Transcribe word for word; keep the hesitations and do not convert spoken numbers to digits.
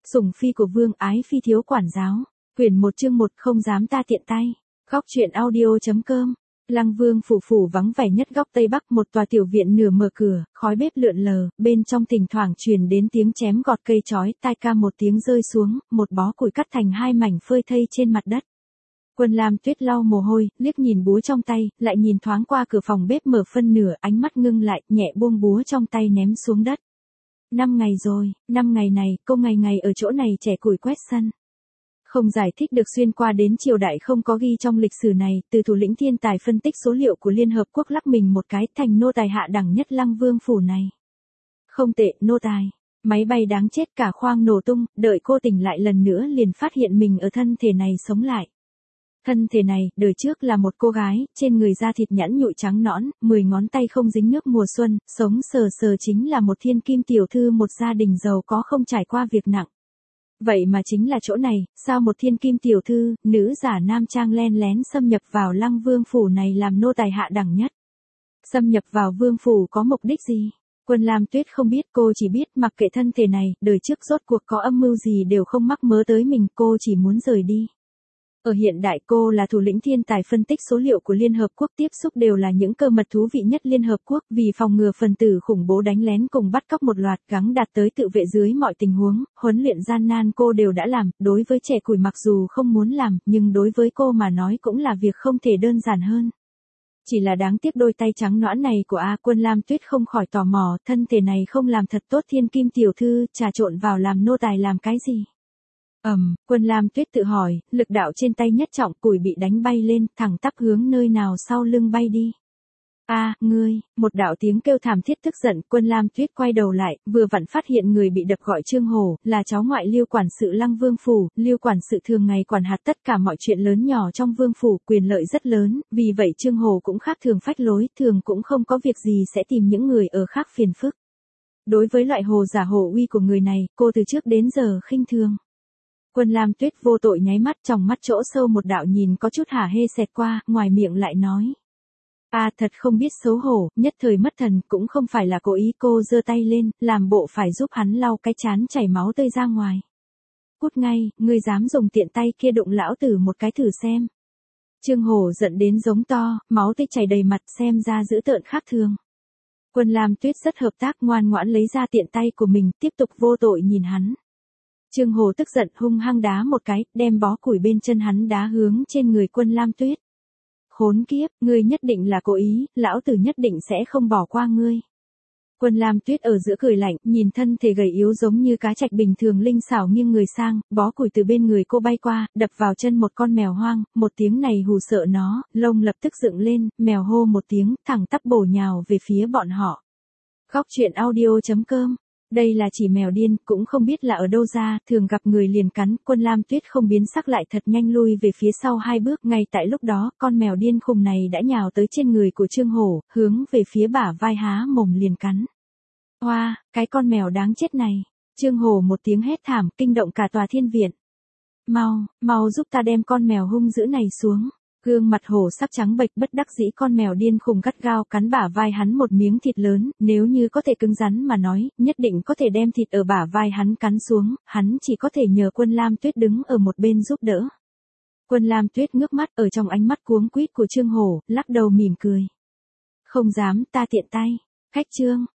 Sủng phi của vương ái phi thiếu quản giáo. Quyển một chương một không dám ta tiện tay. Góc truyện audio.com. Lăng Vương phủ phủ vắng vẻ nhất góc tây bắc, một tòa tiểu viện nửa mở cửa, khói bếp lượn lờ, bên trong thỉnh thoảng truyền đến tiếng chém gọt cây chói tai, ca một tiếng rơi xuống, một bó củi cắt thành hai mảnh phơi thây trên mặt đất. Quân Lam Tuyết lau mồ hôi, liếc nhìn búa trong tay, lại nhìn thoáng qua cửa phòng bếp mở phân nửa, ánh mắt ngưng lại, nhẹ buông búa trong tay ném xuống đất. Năm ngày rồi, năm ngày này, cô ngày ngày ở chỗ này chẻ củi quét sân. Không giải thích được xuyên qua đến triều đại không có ghi trong lịch sử này, từ thủ lĩnh thiên tài phân tích số liệu của Liên Hợp Quốc lắc mình một cái thành nô tài hạ đẳng nhất Lăng Vương phủ này. Không tệ, nô tài. Máy bay đáng chết cả khoang nổ tung, đợi cô tỉnh lại lần nữa liền phát hiện mình ở thân thể này sống lại. Thân thể này, đời trước là một cô gái, trên người da thịt nhẵn nhụi trắng nõn, mười ngón tay không dính nước mùa xuân, sống sờ sờ chính là một thiên kim tiểu thư một gia đình giàu có không trải qua việc nặng. Vậy mà chính là chỗ này, sao một thiên kim tiểu thư, nữ giả nam trang len lén xâm nhập vào Lăng Vương phủ này làm nô tài hạ đẳng nhất. Xâm nhập vào vương phủ có mục đích gì? Quân Lam Tuyết không biết, cô chỉ biết mặc kệ thân thể này, đời trước rốt cuộc có âm mưu gì đều không mắc mớ tới mình, cô chỉ muốn rời đi. Ở hiện đại cô là thủ lĩnh thiên tài phân tích số liệu của Liên Hợp Quốc, tiếp xúc đều là những cơ mật thú vị nhất Liên Hợp Quốc, vì phòng ngừa phần tử khủng bố đánh lén cùng bắt cóc một loạt, gắng đạt tới tự vệ dưới mọi tình huống, huấn luyện gian nan cô đều đã làm, đối với trẻ củi mặc dù không muốn làm, nhưng đối với cô mà nói cũng là việc không thể đơn giản hơn. Chỉ là đáng tiếc đôi tay trắng nõn này của A. Quân Lam Tuyết không khỏi tò mò, thân thể này không làm thật tốt thiên kim tiểu thư, trà trộn vào làm nô tài làm cái gì? Ầm, um, Quân Lam Tuyết tự hỏi, lực đạo trên tay nhất trọng, củi bị đánh bay lên, thẳng tắp hướng nơi nào sau lưng bay đi. A, à, ngươi, một đạo tiếng kêu thảm thiết tức giận, Quân Lam Tuyết quay đầu lại, vừa vặn phát hiện người bị đập gọi Trương Hổ, là cháu ngoại Lưu quản sự Lăng Vương phủ, Lưu quản sự thường ngày quản hạt tất cả mọi chuyện lớn nhỏ trong vương phủ, quyền lợi rất lớn, vì vậy Trương Hổ cũng khác thường phách lối, thường cũng không có việc gì sẽ tìm những người ở khác phiền phức. Đối với loại hồ giả hồ uy của người này, cô từ trước đến giờ khinh thường. Quân Lam Tuyết vô tội nháy mắt, trong mắt chỗ sâu một đạo nhìn có chút hả hê xẹt qua, ngoài miệng lại nói. A à, thật không biết xấu hổ, nhất thời mất thần, cũng không phải là cố ý, cô giơ tay lên, làm bộ phải giúp hắn lau cái trán chảy máu tươi ra ngoài. Cút ngay, ngươi dám dùng tiện tay kia đụng lão tử một cái thử xem. Trương Hổ giận đến giống to, máu tươi chảy đầy mặt, xem ra dữ tợn khác thường. Quân Lam Tuyết rất hợp tác, ngoan ngoãn lấy ra tiện tay của mình, tiếp tục vô tội nhìn hắn. Trương Hổ tức giận hung hăng đá một cái, đem bó củi bên chân hắn đá hướng trên người Quân Lam Tuyết. Khốn kiếp, ngươi nhất định là cố ý, lão tử nhất định sẽ không bỏ qua ngươi. Quân Lam Tuyết ở giữa cười lạnh, nhìn thân thể gầy yếu giống như cá trạch bình thường linh xảo nghiêng người sang, bó củi từ bên người cô bay qua, đập vào chân một con mèo hoang, một tiếng này hù sợ nó, lông lập tức dựng lên, mèo hô một tiếng, thẳng tắp bổ nhào về phía bọn họ. Góc truyện audio.com. Đây là chỉ mèo điên, cũng không biết là ở đâu ra, thường gặp người liền cắn, Quân Lam Tuyết không biến sắc lại thật nhanh lui về phía sau hai bước, ngay tại lúc đó, con mèo điên khùng này đã nhào tới trên người của Trương Hổ, hướng về phía bả vai há mồm liền cắn. Hoa, wow, cái con mèo đáng chết này, Trương Hổ một tiếng hét thảm, kinh động cả tòa thiên viện. Mau, mau giúp ta đem con mèo hung dữ này xuống. Gương mặt hổ sắc trắng bệch, bất đắc dĩ con mèo điên khùng gắt gao cắn bả vai hắn một miếng thịt lớn, nếu như có thể cứng rắn mà nói, nhất định có thể đem thịt ở bả vai hắn cắn xuống, hắn chỉ có thể nhờ Quân Lam Tuyết đứng ở một bên giúp đỡ. Quân Lam Tuyết ngước mắt ở trong ánh mắt cuống quýt của Trương Hổ, lắc đầu mỉm cười. Không dám ta tiện tay, khách Trương,